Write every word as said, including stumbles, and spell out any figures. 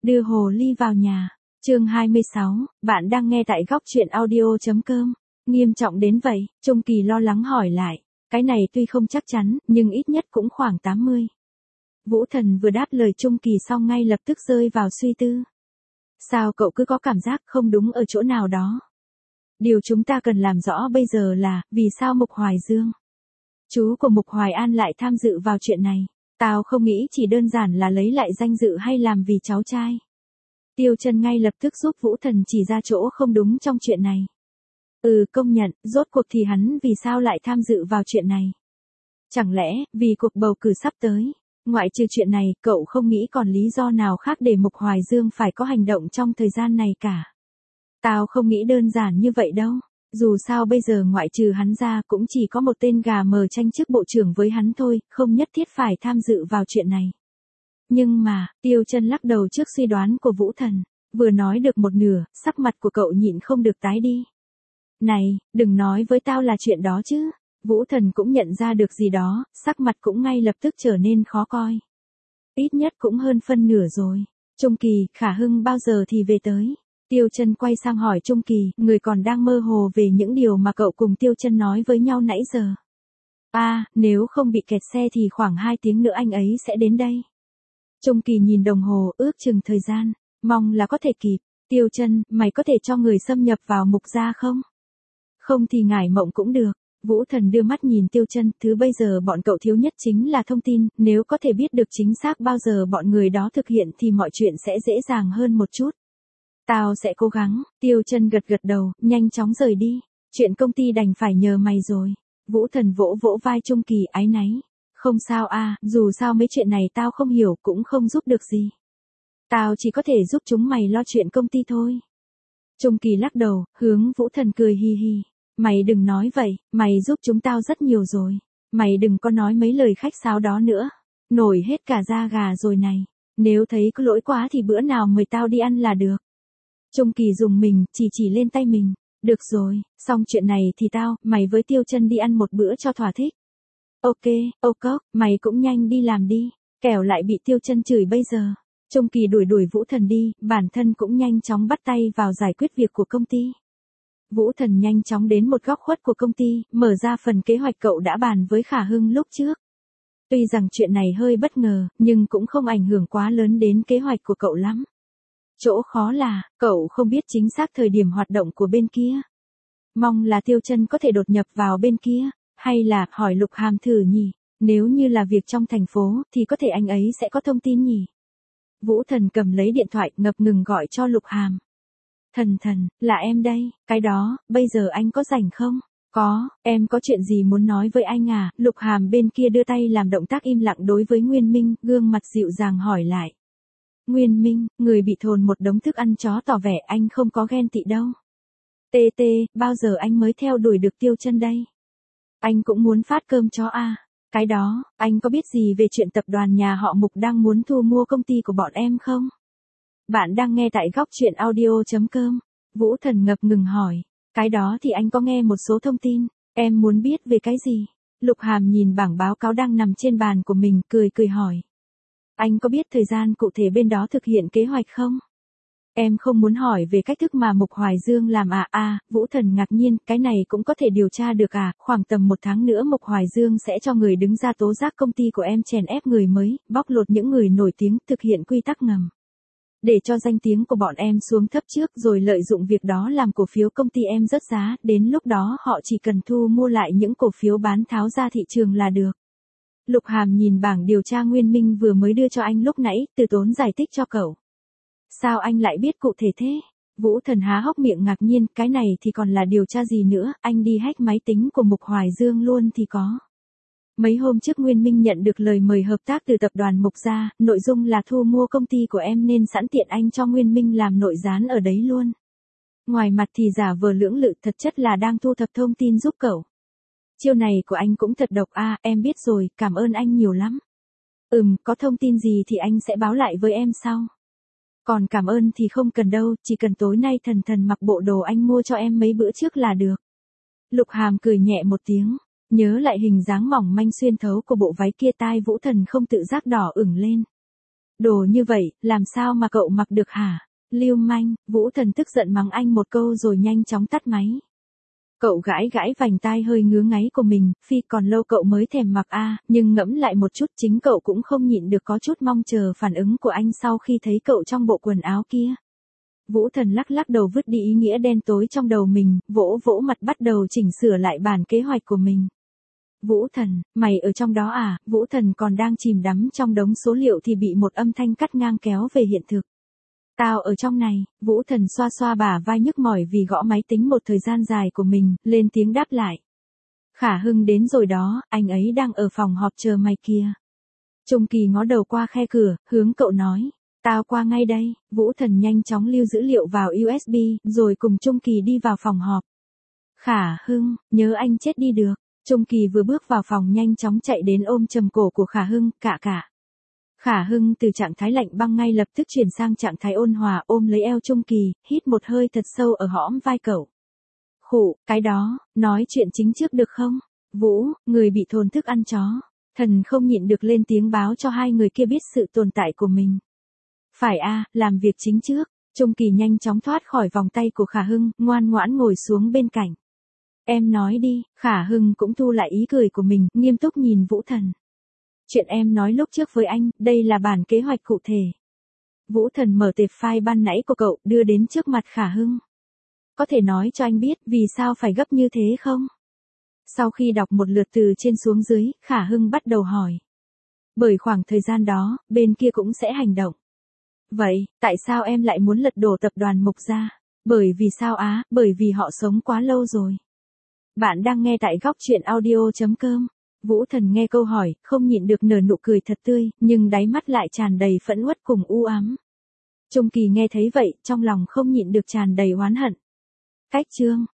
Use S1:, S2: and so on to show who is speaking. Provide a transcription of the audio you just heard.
S1: Đưa hồ ly vào nhà. Chương hai mươi sáu, bạn đang nghe tại góc truyện audio chấm com. Nghiêm trọng đến vậy, Trung Kỳ lo lắng hỏi lại. Cái này tuy không chắc chắn, nhưng ít nhất cũng khoảng tám mươi. Vũ Thần vừa đáp lời Trung Kỳ xong ngay lập tức rơi vào suy tư. Sao cậu cứ có cảm giác không đúng ở chỗ nào đó? Điều chúng ta cần làm rõ bây giờ là, vì sao Mục Hoài Dương, chú của Mục Hoài An lại tham dự vào chuyện này? Tao không nghĩ chỉ đơn giản là lấy lại danh dự hay làm vì cháu trai. Tiêu Chân ngay lập tức giúp Vũ Thần chỉ ra chỗ không đúng trong chuyện này. Ừ, công nhận, rốt cuộc thì hắn vì sao lại tham dự vào chuyện này? Chẳng lẽ, vì cuộc bầu cử sắp tới? Ngoại trừ chuyện này, cậu không nghĩ còn lý do nào khác để Mục Hoài Dương phải có hành động trong thời gian này cả. Tao không nghĩ đơn giản như vậy đâu. Dù sao bây giờ ngoại trừ hắn ra cũng chỉ có một tên gà mờ tranh chức bộ trưởng với hắn thôi, không nhất thiết phải tham dự vào chuyện này. Nhưng mà, Tiêu Chân lắc đầu trước suy đoán của Vũ Thần. Vừa nói được một nửa, sắc mặt của cậu nhịn không được tái đi. Này, đừng nói với tao là chuyện đó chứ. Vũ Thần cũng nhận ra được gì đó, sắc mặt cũng ngay lập tức trở nên khó coi. Ít nhất cũng hơn phân nửa rồi. Trung Kỳ, Khả Hưng bao giờ thì về tới? Tiêu Chân quay sang hỏi Trung Kỳ, người còn đang mơ hồ về những điều mà cậu cùng Tiêu Chân nói với nhau nãy giờ. À, nếu không bị kẹt xe thì khoảng hai tiếng nữa anh ấy sẽ đến đây. Trung Kỳ nhìn đồng hồ, ước chừng thời gian, mong là có thể kịp. Tiêu Chân, mày có thể cho người xâm nhập vào Mục gia không? Không thì ngải mộng cũng được. Vũ Thần đưa mắt nhìn Tiêu Chân, thứ bây giờ bọn cậu thiếu nhất chính là thông tin, nếu có thể biết được chính xác bao giờ bọn người đó thực hiện thì mọi chuyện sẽ dễ dàng hơn một chút. Tao sẽ cố gắng. Tiêu Chân gật gật đầu, nhanh chóng rời đi. Chuyện công ty đành phải nhờ mày rồi. Vũ Thần vỗ vỗ vai Trung Kỳ áy náy. Không sao a, dù sao mấy chuyện này tao không hiểu cũng không giúp được gì. Tao chỉ có thể giúp chúng mày lo chuyện công ty thôi. Trung Kỳ lắc đầu, hướng Vũ Thần cười hi hi. Mày đừng nói vậy, mày giúp chúng tao rất nhiều rồi. Mày đừng có nói mấy lời khách sáo đó nữa. Nổi hết cả da gà rồi này. Nếu thấy có lỗi quá thì bữa nào mời tao đi ăn là được. Trung Kỳ dùng mình, chỉ chỉ lên tay mình. Được rồi, xong chuyện này thì tao, mày với Tiêu Chân đi ăn một bữa cho thỏa thích. Ok, ok, mày cũng nhanh đi làm đi. Kẻo lại bị Tiêu Chân chửi bây giờ. Trung Kỳ đuổi đuổi Vũ Thần đi, bản thân cũng nhanh chóng bắt tay vào giải quyết việc của công ty. Vũ Thần nhanh chóng đến một góc khuất của công ty, mở ra phần kế hoạch cậu đã bàn với Khả Hưng lúc trước. Tuy rằng chuyện này hơi bất ngờ, nhưng cũng không ảnh hưởng quá lớn đến kế hoạch của cậu lắm. Chỗ khó là, cậu không biết chính xác thời điểm hoạt động của bên kia. Mong là Tiêu Chân có thể đột nhập vào bên kia, hay là hỏi Lục Hàm thử nhỉ, nếu như là việc trong thành phố thì có thể anh ấy sẽ có thông tin nhỉ. Vũ Thần cầm lấy điện thoại ngập ngừng gọi cho Lục Hàm. Thần thần, là em đây, cái đó, bây giờ anh có rảnh không? Có, em có chuyện gì muốn nói với anh à? Lục Hàm bên kia đưa tay làm động tác im lặng đối với Nguyên Minh, gương mặt dịu dàng hỏi lại. Nguyên Minh, người bị thồn một đống thức ăn chó tỏ vẻ anh không có ghen tị đâu. Tê tê, bao giờ anh mới theo đuổi được Tiêu Chân đây? Anh cũng muốn phát cơm chó à? Cái đó, anh có biết gì về chuyện tập đoàn nhà họ Mục đang muốn thu mua công ty của bọn em không? Bạn đang nghe tại góc truyện audio chấm com. Vũ Thần ngập ngừng hỏi. Cái đó thì anh có nghe một số thông tin. Em muốn biết về cái gì? Lục Hàm nhìn bảng báo cáo đang nằm trên bàn của mình, cười cười hỏi. Anh có biết thời gian cụ thể bên đó thực hiện kế hoạch không? Em không muốn hỏi về cách thức mà Mục Hoài Dương làm à à, Vũ Thần ngạc nhiên, cái này cũng có thể điều tra được à, khoảng tầm một tháng nữa Mục Hoài Dương sẽ cho người đứng ra tố giác công ty của em chèn ép người mới, bóc lột những người nổi tiếng, thực hiện quy tắc ngầm. Để cho danh tiếng của bọn em xuống thấp trước rồi lợi dụng việc đó làm cổ phiếu công ty em rớt giá, đến lúc đó họ chỉ cần thu mua lại những cổ phiếu bán tháo ra thị trường là được. Lục Hàm nhìn bảng điều tra Nguyên Minh vừa mới đưa cho anh lúc nãy, từ tốn giải thích cho cậu. Sao anh lại biết cụ thể thế? Vũ Thần há hốc miệng ngạc nhiên, cái này thì còn là điều tra gì nữa, anh đi hack máy tính của Mục Hoài Dương luôn thì có. Mấy hôm trước Nguyên Minh nhận được lời mời hợp tác từ tập đoàn Mục gia, nội dung là thu mua công ty của em nên sẵn tiện anh cho Nguyên Minh làm nội gián ở đấy luôn. Ngoài mặt thì giả vờ lưỡng lự, thật chất là đang thu thập thông tin giúp cậu. Chiêu này của anh cũng thật độc a, à, em biết rồi, cảm ơn anh nhiều lắm. Ừm, có thông tin gì thì anh sẽ báo lại với em sau. Còn cảm ơn thì không cần đâu, chỉ cần tối nay Thần Thần mặc bộ đồ anh mua cho em mấy bữa trước là được. Lục Hàm cười nhẹ một tiếng, nhớ lại hình dáng mỏng manh xuyên thấu của bộ váy kia, tai Vũ Thần không tự giác đỏ ửng lên. Đồ như vậy, làm sao mà cậu mặc được hả? Lưu manh, Vũ Thần tức giận mắng anh một câu rồi nhanh chóng tắt máy. Cậu gãi gãi vành tai hơi ngứa ngáy của mình, phi còn lâu cậu mới thèm mặc a, à, nhưng ngẫm lại một chút chính cậu cũng không nhịn được có chút mong chờ phản ứng của anh sau khi thấy cậu trong bộ quần áo kia. Vũ Thần lắc lắc đầu vứt đi ý nghĩa đen tối trong đầu mình, vỗ vỗ mặt bắt đầu chỉnh sửa lại bản kế hoạch của mình. Vũ Thần, mày ở trong đó à? Vũ Thần còn đang chìm đắm trong đống số liệu thì bị một âm thanh cắt ngang kéo về hiện thực. Tao ở trong này, Vũ Thần xoa xoa bả vai nhức mỏi vì gõ máy tính một thời gian dài của mình, lên tiếng đáp lại. Khả Hưng đến rồi đó, anh ấy đang ở phòng họp chờ mày kia. Trung Kỳ ngó đầu qua khe cửa, hướng cậu nói. Tao qua ngay đây, Vũ Thần nhanh chóng lưu dữ liệu vào u ét bê, rồi cùng Trung Kỳ đi vào phòng họp. Khả Hưng, nhớ anh chết đi được. Trung Kỳ vừa bước vào phòng nhanh chóng chạy đến ôm chầm cổ của Khả Hưng, cạ cạ. Khả Hưng từ trạng thái lạnh băng ngay lập tức chuyển sang trạng thái ôn hòa ôm lấy eo Trung Kỳ, hít một hơi thật sâu ở hõm vai cậu. Khụ, cái đó, nói chuyện chính trước được không? Vũ, người bị thồn thức ăn chó. Thần không nhịn được lên tiếng báo cho hai người kia biết sự tồn tại của mình. Phải a, à, làm việc chính trước. Trung Kỳ nhanh chóng thoát khỏi vòng tay của Khả Hưng, ngoan ngoãn ngồi xuống bên cạnh. Em nói đi, Khả Hưng cũng thu lại ý cười của mình, nghiêm túc nhìn Vũ Thần. Chuyện em nói lúc trước với anh, đây là bản kế hoạch cụ thể. Vũ Thần mở tệp file ban nãy của cậu, đưa đến trước mặt Khả Hưng. Có thể nói cho anh biết vì sao phải gấp như thế không? Sau khi đọc một lượt từ trên xuống dưới, Khả Hưng bắt đầu hỏi. Bởi khoảng thời gian đó, bên kia cũng sẽ hành động. Vậy, tại sao em lại muốn lật đổ tập đoàn Mục gia? Bởi vì sao á? Bởi vì họ sống quá lâu rồi. Bạn đang nghe tại góc truyện audio chấm com. Vũ Thần nghe câu hỏi, không nhịn được nở nụ cười thật tươi, nhưng đáy mắt lại tràn đầy phẫn uất cùng u ám. Trung Kỳ nghe thấy vậy, trong lòng không nhịn được tràn đầy oán hận. Cách chương